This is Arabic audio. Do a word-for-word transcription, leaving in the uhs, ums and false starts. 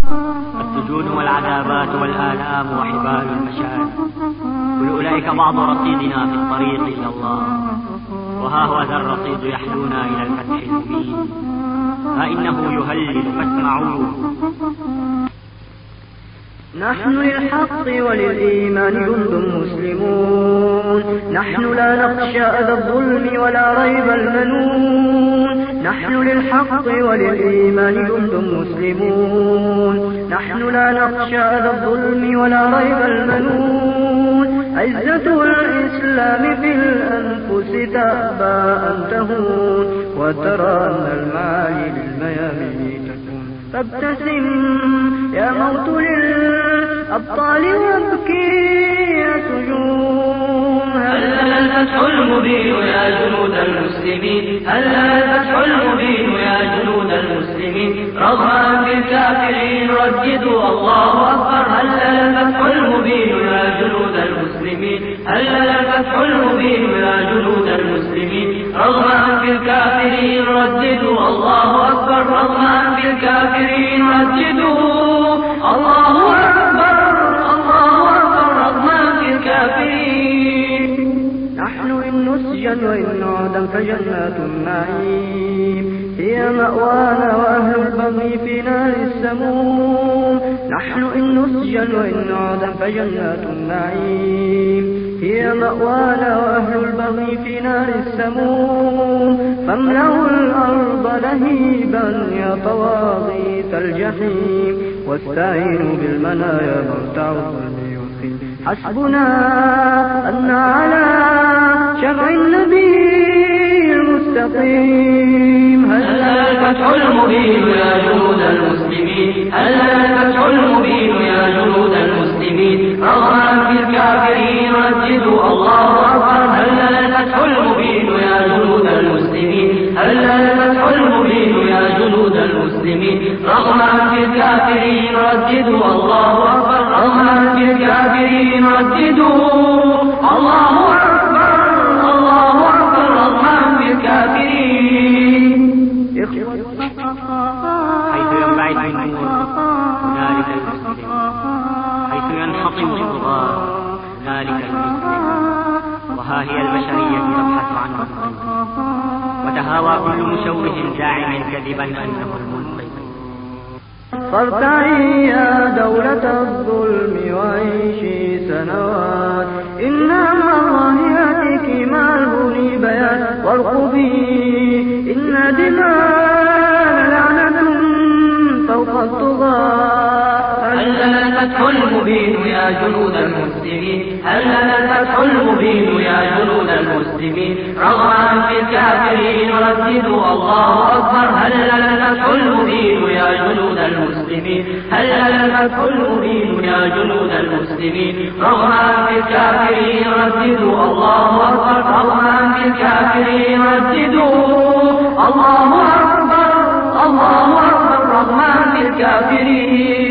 السجون والعذابات والآلام وحبال المشاعر، كل أولئك بعض رصيدنا في الطريق إلى الله. وها هو ذا الرصيد يحلونا إلى الفتح المبين، فإنه يهلل فاسمعوه. نحن للحق وللإيمان جند مسلمون، نحن لا نخشى أذى الظلم ولا ريب المنون. نحن للحق وللإيمان جند مسلمون، نحن لا نخشى أذى الظلم ولا ريب المنون. عزة الإسلام في الأنفس تأبى أن تهون، وترى أن المعالي للميامين تكون. فابتسم يا موت للأبطال وابكي يا سجون. هلنا الفتح المبين يا جنود المسلمين، هلنا الفتح المبين يا جنود المسلمين. رغم أنف الكافرين رددوا الله أكبر. هلنا الفتح المبين يا جنود المسلمين، هلنا الفتح المبين يا جنود المسلمين. رغم أنف الكافرين رددوا الله أكبر. رغم أنف الكافرين رددوا الله أكبر. الله أكبر رغم أنف الكافرين. نحن إن نسجن وإن نعدم فجنات النعيم هي مأوانا، وأهل البغي في نار السموم. نحن إن نسجن وإن نعدم فجنات النعيم هي مأوانا، وأهل البغي في نار السموم. فاملأوا الأرض لهيبا يا طواغيت الجحيم، واستعينوا بالمنايا مرتع الظلم يخيم. حسبنا أن على شرع النبي المستقيم. هلنا الفتح المبين يا جنود المسلمين، هلنا الفتح المبين يا جنود المسلمين. رغم أنف الكافرين رددوا الله أكبر. هلنا الفتح المبين يا جنود المسلمين، هلنا الفتح المبين يا جنود المسلمين. رغم أنف الكافرين رددوا الله أكبر. رغم أنف الكافرين رددوا الله أكبر. الله أكبر رغم أنف الكافرين. حيث ينبعث النور هنالك المسلم، حيث ينحطم الطغاة هنالك المسلم. وها هي البشرية تبحث عن منقذ، وتهاوى كل مشوه زاعم كذبا أنه المنقذ. فارتعي يا دولة الظلم وعيشي سنوات، إن أمر الله يأتيك مع الهني بيان. وارقبي إن دماء لعنة فوق الطغاة. هل لنا الفتح المبين يا جنود المسلمين، هل لنا الفتح المبين يا جنود المسلمين. رغم أنف الكافرين رددوا الله أكبر. هل لنا الفتح المبين يا جنود المسلمين، هل لنا الفتح المبين يا جنود المسلمين. رغم أنف الكافرين رددوا الله أكبر. رغم أنف الكافرين رددوا الله أكبر. الله أكبر رغم أنف الكافرين.